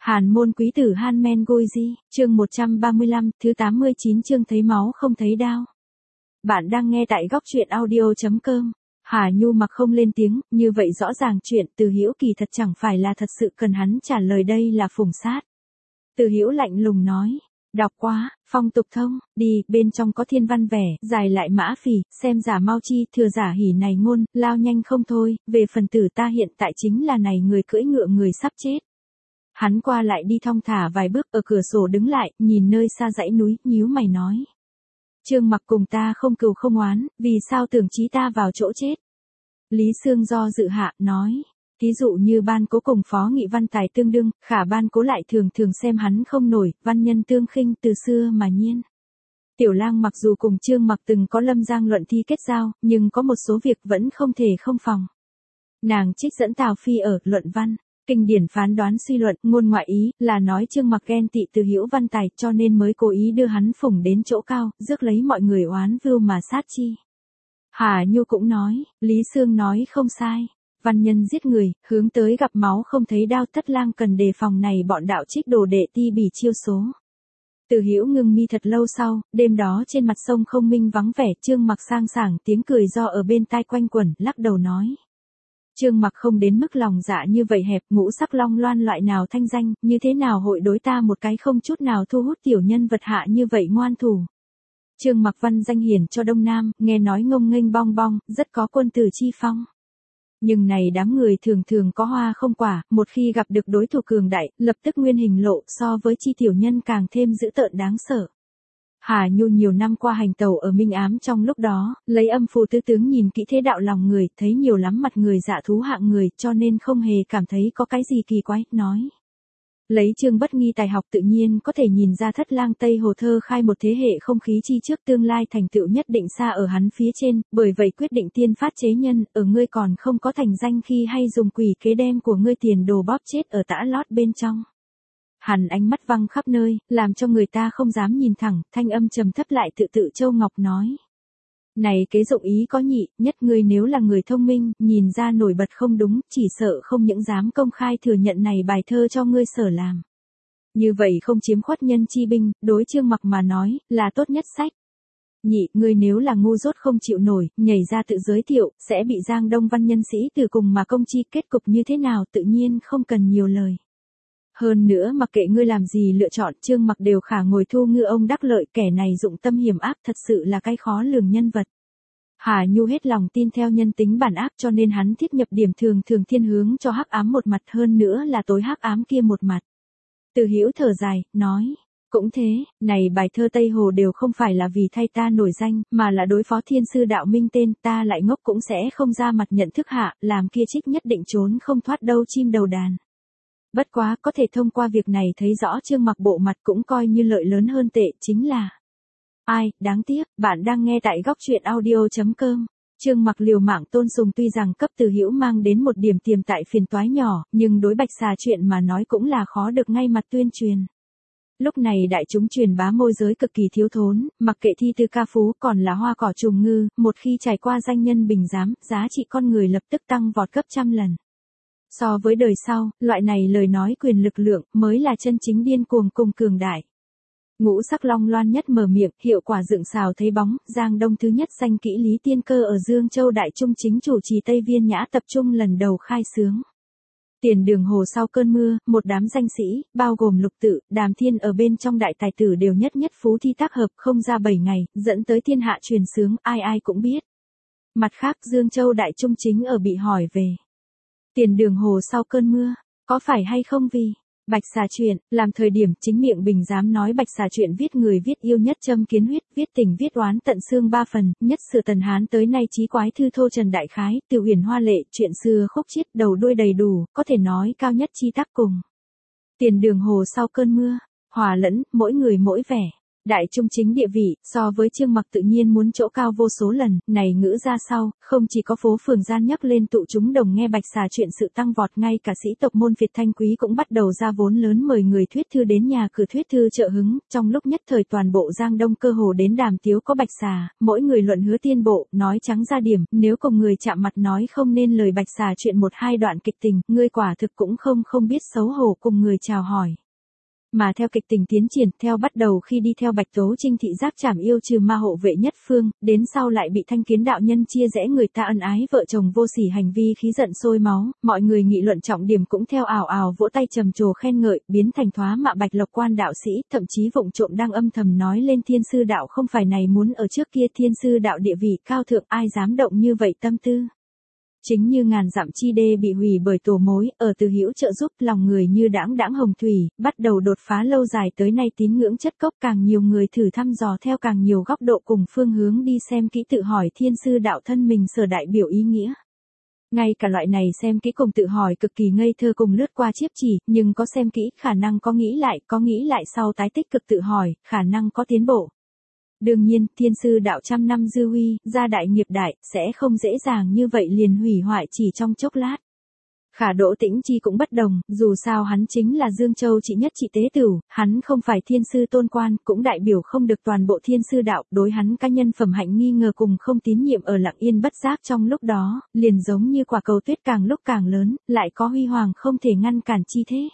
Hàn môn quý tử Han Men Goji, chương 135, thứ 89 chương thấy máu không thấy đao. Bạn đang nghe tại góc truyện audio.com. Hà Nhu mặc không lên tiếng, như vậy rõ ràng chuyện Từ Hữu kỳ thật chẳng phải là thật sự cần hắn trả lời, đây là phủng sát. Từ Hữu lạnh lùng nói, đọc quá, phong tục thông, đi, bên trong có thiên văn vẻ, dài lại mã phỉ, xem giả mau chi, thừa giả hỉ này ngôn, lao nhanh không thôi, về phần tử ta hiện tại chính là này người cưỡi ngựa người sắp chết. Hắn qua lại đi thong thả vài bước, ở cửa sổ đứng lại, nhìn nơi xa dãy núi, nhíu mày nói. Trương Mặc cùng ta không cừu không oán, vì sao tưởng chí ta vào chỗ chết? Lý Sương do dự hạ, nói. Thí dụ như Ban Cố cùng Phó Nghị Văn tài tương đương, Khả Ban Cố lại thường thường xem hắn không nổi, văn nhân tương khinh từ xưa mà nhiên. Tiểu Lang mặc dù cùng Trương Mặc từng có lâm giang luận thi kết giao, nhưng có một số việc vẫn không thể không phòng. Nàng trích dẫn Tào Phi ở luận văn. Kinh điển phán đoán suy luận, ngôn ngoại ý, là nói Trương Mặc ghen tị Từ Hữu văn tài, cho nên mới cố ý đưa hắn phủng đến chỗ cao, rước lấy mọi người oán vưu mà sát chi. Hà Nhu cũng nói, Lý Sương nói không sai. Văn nhân giết người, hướng tới gặp máu không thấy đao, Thất Lang cần đề phòng này bọn đạo trích đồ đệ ti bỉ chiêu số. Từ Hữu ngưng mi thật lâu sau, đêm đó trên mặt sông không minh vắng vẻ, Trương Mặc sang sảng tiếng cười do ở bên tai quanh quẩn, lắc đầu nói. Trương Mặc không đến mức lòng dạ như vậy hẹp, ngũ sắc long loan loại nào thanh danh, như thế nào hội đối ta một cái không chút nào thu hút tiểu nhân vật hạ như vậy ngoan thủ. Trương Mặc văn danh hiển cho Đông Nam, nghe nói ngông nghênh bong bong, rất có quân tử chi phong. Nhưng này đám người thường thường có hoa không quả, một khi gặp được đối thủ cường đại, lập tức nguyên hình lộ, so với chi tiểu nhân càng thêm dữ tợn đáng sợ. Hà Nhu nhiều năm qua hành tẩu ở Minh Ám trong lúc đó, lấy âm phù tứ tướng nhìn kỹ thế đạo lòng người, thấy nhiều lắm mặt người dạ thú hạng người, cho nên không hề cảm thấy có cái gì kỳ quái, nói. Lấy Trương Bất Nghi tài học tự nhiên có thể nhìn ra Thất Lang Tây Hồ thơ khai một thế hệ không khí chi trước tương lai thành tựu nhất định xa ở hắn phía trên, bởi vậy quyết định tiên phát chế nhân, ở ngươi còn không có thành danh khi hay dùng quỷ kế đem của ngươi tiền đồ bóp chết ở tã lót bên trong. Hắn ánh mắt văng khắp nơi, làm cho người ta không dám nhìn thẳng, thanh âm trầm thấp lại tự tự Châu Ngọc nói. Này kế dụng ý có nhị, nhất ngươi nếu là người thông minh, nhìn ra nổi bật không đúng, chỉ sợ không những dám công khai thừa nhận này bài thơ cho ngươi sở làm. Như vậy không chiếm khuất nhân chi binh, đối Trương Mặc mà nói, là tốt nhất sách. Nhị, ngươi nếu là ngu dốt không chịu nổi, nhảy ra tự giới thiệu, sẽ bị Giang Đông văn nhân sĩ từ cùng mà công chi, kết cục như thế nào tự nhiên không cần nhiều lời. Hơn nữa mặc kệ ngươi làm gì lựa chọn, Trương Mặc đều khả ngồi thu ngư ông đắc lợi, kẻ này dụng tâm hiểm ác thật sự là cái khó lường nhân vật. Hà Nhu hết lòng tin theo nhân tính bản ác, cho nên hắn thiết nhập điểm thường thường thiên hướng cho hắc ám một mặt, hơn nữa là tối hắc ám kia một mặt. Từ Hữu thở dài, nói. Cũng thế, này bài thơ Tây Hồ đều không phải là vì thay ta nổi danh, mà là đối phó thiên sư đạo minh tên, ta lại ngốc cũng sẽ không ra mặt nhận thức hạ, làm kia trích nhất định trốn không thoát đâu chim đầu đàn. Bất quá có thể thông qua việc này thấy rõ Trương Mặc bộ mặt cũng coi như lợi lớn hơn tệ, chính là. Ai, đáng tiếc, bạn đang nghe tại góc truyện audio.com. Trương Mặc liều mạng tôn sùng tuy rằng cấp Từ Hữu mang đến một điểm tiềm tại phiền toái nhỏ, nhưng đối Bạch Xà chuyện mà nói cũng là khó được ngay mặt tuyên truyền. Lúc này đại chúng truyền bá môi giới cực kỳ thiếu thốn, mặc kệ thi từ ca phú còn là hoa cỏ trùng ngư, một khi trải qua danh nhân bình giám, giá trị con người lập tức tăng vọt gấp trăm lần. So với đời sau, loại này lời nói quyền lực lượng mới là chân chính điên cuồng cùng cường đại. Ngũ sắc long loan nhất mở miệng, hiệu quả dựng xào thấy bóng, Giang Đông thứ nhất danh kỹ Lý Tiên Cơ ở Dương Châu Đại Trung chính chủ trì Tây Viên Nhã tập trung lần đầu khai xướng. Tiền Đường Hồ sau cơn mưa, một đám danh sĩ, bao gồm Lục Tự, Đàm Thiên ở bên trong đại tài tử đều nhất nhất phú thi tác hợp không ra 7 ngày, dẫn tới thiên hạ truyền xướng, ai ai cũng biết. Mặt khác Dương Châu Đại Trung chính ở bị hỏi về. Tiền Đường Hồ sau cơn mưa, có phải hay không vì Bạch Xà chuyện, làm thời điểm chính miệng bình dám nói Bạch Xà chuyện viết người viết yêu nhất châm kiến huyết, viết tình viết oán tận xương 3 phần, nhất sử Tần Hán tới nay chí quái thư thô trần đại khái, từ huyền hoa lệ, chuyện xưa khúc chiết, đầu đuôi đầy đủ, có thể nói cao nhất chi tác cùng. Tiền Đường Hồ sau cơn mưa, hòa lẫn, mỗi người mỗi vẻ. Đại trung chính địa vị, so với Trương Mặc tự nhiên muốn chỗ cao vô số lần, này ngữ ra sau, không chỉ có phố phường gian nhấc lên tụ chúng đồng nghe Bạch Xà chuyện sự tăng vọt, ngay cả sĩ tộc môn Việt Thanh Quý cũng bắt đầu ra vốn lớn mời người thuyết thư đến nhà cửa thuyết thư trợ hứng, trong lúc nhất thời toàn bộ Giang Đông cơ hồ đến đàm tiếu có Bạch Xà, mỗi người luận hứa tiên bộ, nói trắng ra điểm, nếu cùng người chạm mặt nói không nên lời Bạch Xà chuyện một hai đoạn kịch tình, ngươi quả thực cũng không biết xấu hổ cùng người chào hỏi. Mà theo kịch tình tiến triển, theo bắt đầu khi đi theo Bạch Tố Trinh thị giác trảm yêu trừ ma hộ vệ nhất phương, đến sau lại bị Thanh Kiến đạo nhân chia rẽ người ta ân ái vợ chồng vô sỉ hành vi khí giận sôi máu, mọi người nghị luận trọng điểm cũng theo ào ào vỗ tay trầm trồ khen ngợi, biến thành thoá mạ Bạch Lộc Quan đạo sĩ, thậm chí vụng trộm đang âm thầm nói lên Thiên Sư đạo không phải này muốn ở trước kia Thiên Sư đạo địa vị cao thượng, ai dám động như vậy tâm tư. Chính như ngàn dặm chi đê bị hủy bởi tổ mối, ở Từ Hữu trợ giúp, lòng người như đãng đãng hồng thủy, bắt đầu đột phá lâu dài tới nay tín ngưỡng chất cốc, càng nhiều người thử thăm dò theo càng nhiều góc độ cùng phương hướng đi xem kỹ, tự hỏi Thiên Sư đạo thân mình sở đại biểu ý nghĩa. Ngay cả loại này xem kỹ cùng tự hỏi cực kỳ ngây thơ cùng lướt qua chiếp chỉ, nhưng có xem kỹ, khả năng có nghĩ lại sau tái tích cực tự hỏi, khả năng có tiến bộ. Đương nhiên, Thiên Sư đạo trăm năm dư huy, gia đại nghiệp đại, sẽ không dễ dàng như vậy liền hủy hoại chỉ trong chốc lát. Khả Đỗ Tĩnh Chi cũng bất đồng, dù sao hắn chính là Dương Châu chị nhất chị tế tửu, hắn không phải Thiên Sư tôn quan, cũng đại biểu không được toàn bộ Thiên Sư đạo, đối hắn cá nhân phẩm hạnh nghi ngờ cùng không tín nhiệm ở lặng yên bất giác trong lúc đó, liền giống như quả cầu tuyết càng lúc càng lớn, lại có huy hoàng không thể ngăn cản chi thế.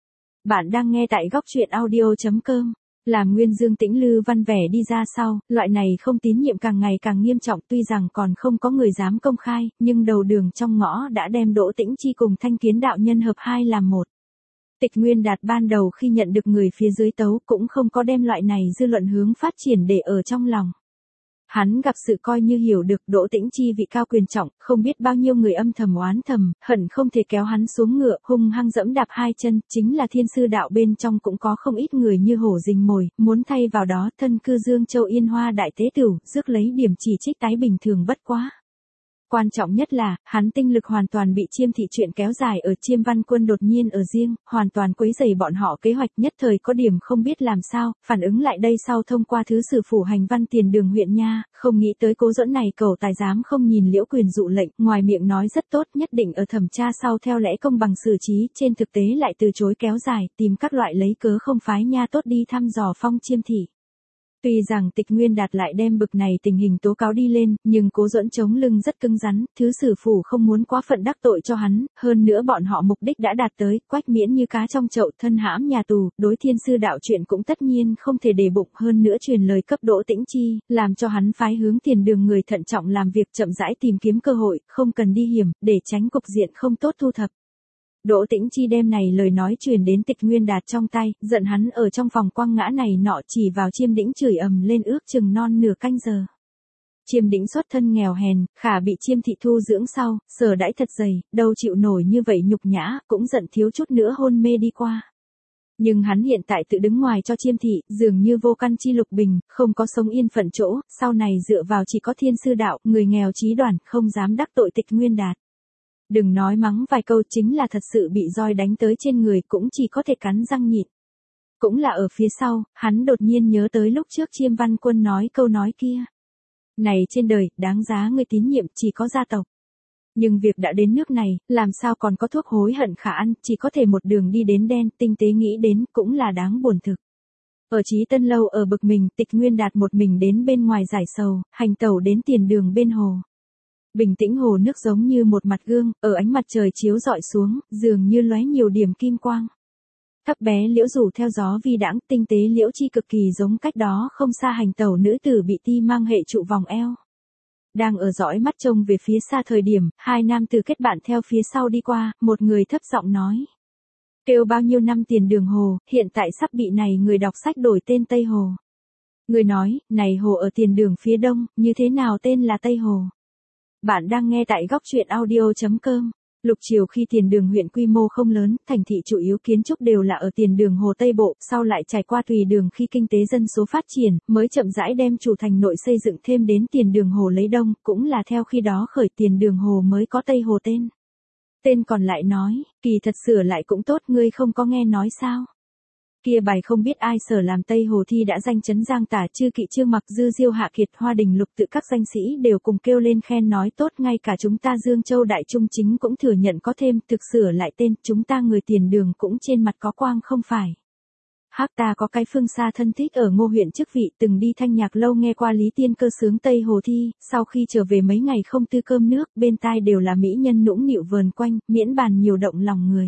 Bạn đang nghe tại góc truyện audio.com. Làm Nguyên Dương Tĩnh Lư Văn vẻ đi ra sau, loại này không tín nhiệm càng ngày càng nghiêm trọng, tuy rằng còn không có người dám công khai, nhưng đầu đường trong ngõ đã đem Đỗ Tĩnh Chi cùng Thanh Kiến đạo nhân hợp hai làm một. Tịch Nguyên Đạt ban đầu khi nhận được người phía dưới tấu cũng không có đem loại này dư luận hướng phát triển để ở trong lòng. Hắn gặp sự coi như hiểu được Đỗ Tĩnh Chi vị cao quyền trọng, không biết bao nhiêu người âm thầm oán thầm, hận không thể kéo hắn xuống ngựa, hung hăng dẫm đạp hai chân, chính là Thiên Sư đạo bên trong cũng có không ít người như hổ rình mồi, muốn thay vào đó thân cư Dương Châu Yên Hoa đại tế tửu, rước lấy điểm chỉ trích tái bình thường bất quá. Quan trọng nhất là, hắn tinh lực hoàn toàn bị Chiêm thị chuyện kéo dài ở Chiêm Văn Quân đột nhiên ở riêng, hoàn toàn quấy rầy bọn họ kế hoạch, nhất thời có điểm không biết làm sao, phản ứng lại đây sau thông qua thứ sử phủ hành văn Tiền Đường huyện nha, không nghĩ tới Cố Duẫn này cầu tài dám không nhìn Liễu Quyền dụ lệnh, ngoài miệng nói rất tốt, nhất định ở thẩm tra sau theo lẽ công bằng xử trí, trên thực tế lại từ chối kéo dài, tìm các loại lấy cớ không phái nha tốt đi thăm dò phong Chiêm thị. Tuy rằng Tịch Nguyên Đạt lại đem bực này tình hình tố cáo đi lên, nhưng Cố Duẫn chống lưng rất cứng rắn, thứ sử phủ không muốn quá phận đắc tội cho hắn, hơn nữa bọn họ mục đích đã đạt tới, Quách Miễn như cá trong chậu, thân hãm nhà tù, đối Thiên Sư đạo chuyện cũng tất nhiên không thể để bụng, hơn nữa truyền lời cấp Đỗ Tĩnh Chi, làm cho hắn phái hướng Tiền Đường người thận trọng làm việc, chậm rãi tìm kiếm cơ hội, không cần đi hiểm, để tránh cục diện không tốt thu thập. Đỗ Tĩnh Chi đem này lời nói truyền đến Tịch Nguyên Đạt trong tay, giận hắn ở trong phòng quăng ngã này nọ, chỉ vào Chiêm Đĩnh chửi ầm lên ước chừng non nửa canh giờ. Chiêm Đĩnh xuất thân nghèo hèn, khả bị Chiêm thị thu dưỡng sau, sở đãi thật dày, đâu chịu nổi như vậy nhục nhã, cũng giận thiếu chút nữa hôn mê đi qua. Nhưng hắn hiện tại tự đứng ngoài cho Chiêm thị, dường như vô căn chi lục bình, không có sống yên phận chỗ, sau này dựa vào chỉ có Thiên Sư đạo, người nghèo trí đoàn, không dám đắc tội Tịch Nguyên Đạt. Đừng nói mắng vài câu, chính là thật sự bị roi đánh tới trên người cũng chỉ có thể cắn răng nhịn. Cũng là ở phía sau, hắn đột nhiên nhớ tới lúc trước Chiêm Văn Quân nói câu nói kia. Này trên đời, đáng giá người tín nhiệm chỉ có gia tộc. Nhưng việc đã đến nước này, làm sao còn có thuốc hối hận khả ăn, chỉ có thể một đường đi đến đen, tinh tế nghĩ đến cũng là đáng buồn thực. Ở Chí Tân lâu ở bực mình, Tịch Nguyên Đạt một mình đến bên ngoài giải sầu, hành tẩu đến Tiền Đường bên hồ. Bình tĩnh hồ nước giống như một mặt gương, ở ánh mặt trời chiếu rọi xuống, dường như lóe nhiều điểm kim quang. Thấp bé liễu rủ theo gió vi đãng, tinh tế liễu chi cực kỳ giống cách đó không xa hành tẩu nữ tử bị ti mang hệ trụ vòng eo. Đang ở dõi mắt trông về phía xa thời điểm, hai nam tử kết bạn theo phía sau đi qua, một người thấp giọng nói. Kêu bao nhiêu năm Tiền Đường hồ, hiện tại sắp bị này người đọc sách đổi tên Tây Hồ. Người nói, này hồ ở Tiền Đường phía đông, như thế nào tên là Tây Hồ? Bạn đang nghe tại góc truyện audio.com. Lục triều khi Tiền Đường huyện quy mô không lớn, thành thị chủ yếu kiến trúc đều là ở Tiền Đường hồ Tây Bộ, sau lại trải qua Tùy Đường khi kinh tế dân số phát triển, mới chậm rãi đem chủ thành nội xây dựng thêm đến Tiền Đường hồ lấy đông, cũng là theo khi đó khởi Tiền Đường hồ mới có Tây Hồ tên. Tên còn lại nói, kỳ thật sửa lại cũng tốt, ngươi không có nghe nói sao? Kia bài không biết ai sở làm Tây Hồ thi đã danh chấn giang tả, Chư Kỵ Trương Mặc Dư Diêu Hạ Kiệt Hoa Đình Lục tự các danh sĩ đều cùng kêu lên khen nói tốt, ngay cả chúng ta Dương Châu Đại Trung Chính cũng thừa nhận có thêm, thực sửa lại tên, chúng ta người tiền đường cũng trên mặt có quang không phải. Hắc ta có cái phương xa thân thích ở Ngô huyện chức vị, từng đi thanh nhạc lâu nghe qua Lý Tiên Cơ sướng Tây Hồ thi, sau khi trở về mấy ngày không tư cơm nước, bên tai đều là mỹ nhân nũng nịu vờn quanh, miễn bàn nhiều động lòng người.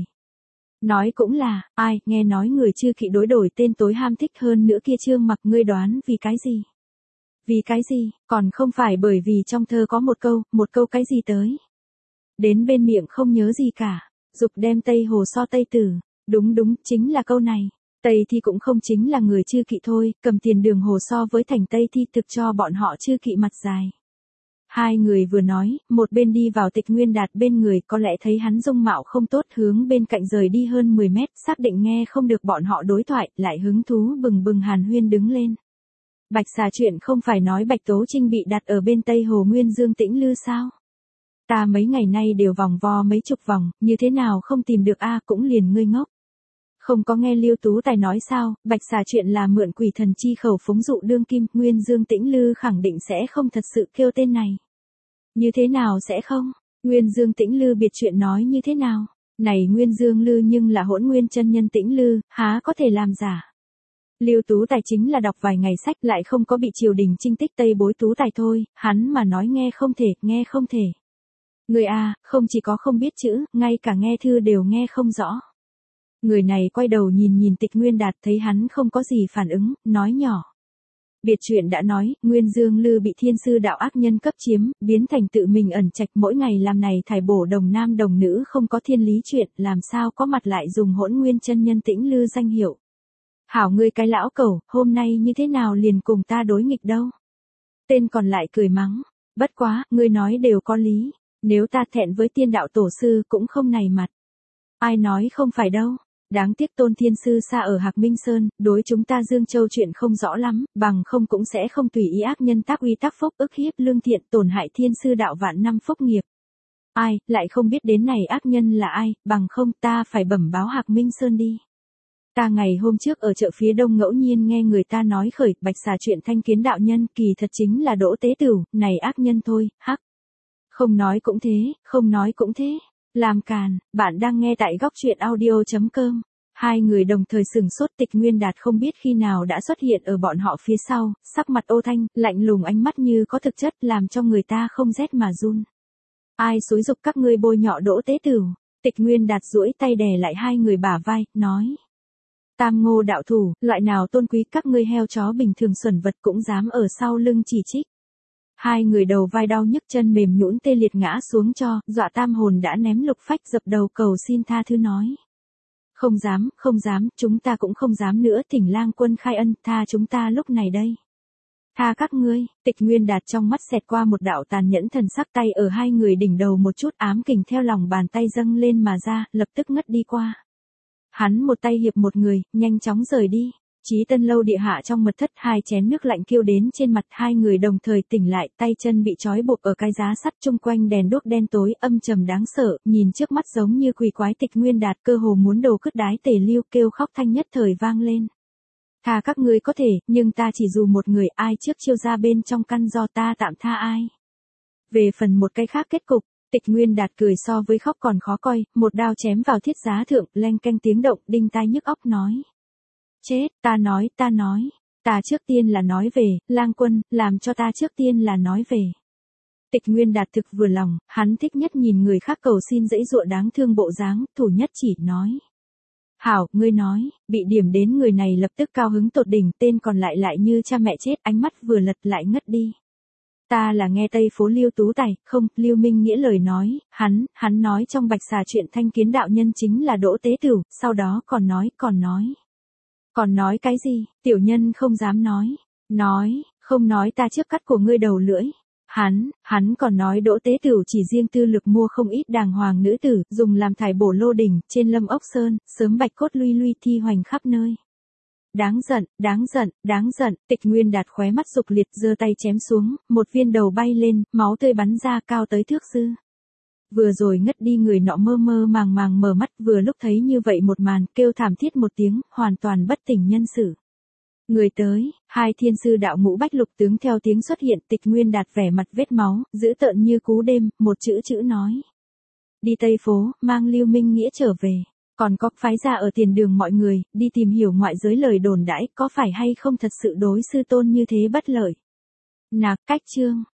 Nói cũng là, ai, nghe nói người Chư Kỵ đối đổi tên tối ham thích hơn nữa kia Trương Mặc, ngươi đoán vì cái gì? Vì cái gì, còn không phải bởi vì trong thơ có một câu cái gì tới. Đến bên miệng không nhớ gì cả, dục đem Tây Hồ so Tây Tử, đúng, chính là câu này. Tây thi cũng không chính là người Chư Kỵ thôi, cầm tiền đường hồ so với thành Tây thi thực cho bọn họ Chư Kỵ mặt dài. Hai người vừa nói, một bên đi vào Tịch Nguyên Đạt bên người, có lẽ thấy hắn dung mạo không tốt, hướng bên cạnh rời đi hơn 10 mét, xác định nghe không được bọn họ đối thoại, lại hứng thú bừng bừng hàn huyên đứng lên. Bạch xà chuyện không phải nói Bạch Tố Trinh bị đặt ở bên Tây Hồ Nguyên Dương Tĩnh Lư sao? Ta mấy ngày nay đều vòng vo mấy chục vòng, như thế nào không tìm được a, cũng liền ngươi ngốc. Không có nghe Liêu Tú Tài nói sao, Bạch xà chuyện là mượn quỷ thần chi khẩu phúng dụ đương kim, Nguyên Dương Tĩnh Lư khẳng định sẽ không thật sự kêu tên này. Như thế nào sẽ không? Nguyên Dương Tĩnh Lư biệt chuyện nói như thế nào? Này Nguyên Dương Lư nhưng là Hỗn Nguyên chân nhân Tĩnh Lư, há có thể làm giả. Liêu Tú Tài chính là đọc vài ngày sách lại không có bị triều đình trinh tích Tây bối Tú Tài thôi, hắn mà nói nghe không thể. Người a, không chỉ có không biết chữ, ngay cả nghe thư đều nghe không rõ. Người này quay đầu nhìn Tịch Nguyên Đạt, thấy hắn không có gì phản ứng, nói nhỏ. Biệt chuyện đã nói, Nguyên Dương Lư bị thiên sư đạo ác nhân cấp chiếm, biến thành tự mình ẩn trạch, mỗi ngày làm này thải bổ đồng nam đồng nữ, không có thiên lý chuyện, làm sao có mặt lại dùng Hỗn Nguyên chân nhân Tĩnh Lư danh hiệu. Hảo ngươi cái lão cẩu, hôm nay như thế nào liền cùng ta đối nghịch đâu. Tên còn lại cười mắng, bất quá, ngươi nói đều có lý, nếu ta thẹn với tiên đạo tổ sư cũng không này mặt. Ai nói không phải đâu. Đáng tiếc Tôn Thiên Sư xa ở Hạc Minh Sơn, đối chúng ta Dương Châu chuyện không rõ lắm, bằng không cũng sẽ không tùy ý ác nhân tác uy tác phúc, ức hiếp lương thiện, tổn hại Thiên Sư đạo vạn năm phúc nghiệp. Ai, lại không biết đến này ác nhân là ai, bằng không ta phải bẩm báo Hạc Minh Sơn đi. Ta ngày hôm trước ở chợ phía đông ngẫu nhiên nghe người ta nói khởi, Bạch xà chuyện thanh kiến đạo nhân, kỳ thật chính là Đỗ Tế Tửu, này ác nhân thôi, hắc. Không nói cũng thế. Làm càn, bạn đang nghe tại góc truyện audio.com. Hai người đồng thời sừng sốt, Tịch Nguyên Đạt không biết khi nào đã xuất hiện ở bọn họ phía sau, sắc mặt ô thanh, lạnh lùng, ánh mắt như có thực chất, làm cho người ta không rét mà run. Ai xúi giục các ngươi bôi nhọ Đỗ Tế Tửu? Tịch Nguyên Đạt duỗi tay đè lại hai người bả vai, nói. Tam Ngô đạo thủ, loại nào tôn quý các ngươi heo chó bình thường xuẩn vật cũng dám ở sau lưng chỉ trích. Hai người đầu vai đau nhức, chân mềm nhũn tê liệt ngã xuống cho, dọa tam hồn đã ném lục phách, dập đầu cầu xin tha thứ nói. Không dám, chúng ta cũng không dám nữa, Thỉnh Lang Quân khai ân, tha chúng ta lúc này đây. Tha các ngươi. Tịch Nguyên Đạt trong mắt xẹt qua một đạo tàn nhẫn thần sắc, tay ở hai người đỉnh đầu một chút, ám kình theo lòng bàn tay dâng lên mà ra, lập tức ngất đi qua. Hắn một tay hiệp một người, nhanh chóng rời đi. Chí Tân lâu địa hạ trong mật thất, hai chén nước lạnh kêu đến trên mặt, hai người đồng thời tỉnh lại, tay chân bị trói buộc ở cái giá sắt, chung quanh đèn đuốc đen tối, âm trầm đáng sợ, nhìn trước mắt giống như quỷ quái. Tịch Nguyên Đạt cơ hồ muốn đồ cứt đái tề lưu, kêu khóc thanh nhất thời vang lên. Tha các ngươi có thể, nhưng ta chỉ dù một người, ai trước chiêu ra bên trong căn do ta tạm tha ai. Về phần một cái khác kết cục, Tịch Nguyên Đạt cười so với khóc còn khó coi, một đao chém vào thiết giá thượng, leng keng tiếng động, đinh tai nhức óc nói. Chết, ta nói, ta trước tiên là nói về, Lang Quân, làm cho ta trước tiên là nói về. Tịch Nguyên Đạt thực vừa lòng, hắn thích nhất nhìn người khác cầu xin dãy dụa đáng thương bộ dáng, thủ nhất chỉ nói. Hảo, ngươi nói, bị điểm đến người này lập tức cao hứng tột đỉnh, tên còn lại như cha mẹ chết, ánh mắt vừa lật lại ngất đi. Ta là nghe Tây phố Liêu Tú Tài, không, Liêu Minh Nghĩa lời nói, hắn nói trong Bạch xà chuyện thanh kiến đạo nhân chính là Đỗ Tế Tửu, sau đó còn nói. Còn nói cái gì, tiểu nhân không dám nói. Không nói ta trước cắt của ngươi đầu lưỡi. Hắn còn nói Đỗ Tế Tửu chỉ riêng tư lực mua không ít đàng hoàng nữ tử, dùng làm thải bổ lô đỉnh, trên Lâm Ốc Sơn, sớm bạch cốt luy thi hoành khắp nơi. Đáng giận, Tịch Nguyên Đạt khóe mắt dục liệt, giơ tay chém xuống, một viên đầu bay lên, máu tươi bắn ra cao tới thước dư. Vừa rồi ngất đi người nọ mơ mơ màng màng mở mắt vừa lúc thấy như vậy một màn kêu thảm thiết một tiếng, hoàn toàn bất tỉnh nhân sự. Người tới, hai thiên sư đạo ngũ bách lục tướng theo tiếng xuất hiện Tịch Nguyên Đạt vẻ mặt vết máu, dữ tợn như cú đêm, một chữ chữ nói. Đi Tây Phố, mang Lưu Minh Nghĩa trở về. Còn có phái ra ở tiền đường mọi người, đi tìm hiểu ngoại giới lời đồn đãi có phải hay không thật sự đối sư tôn như thế bất lợi. Nạc cách chương.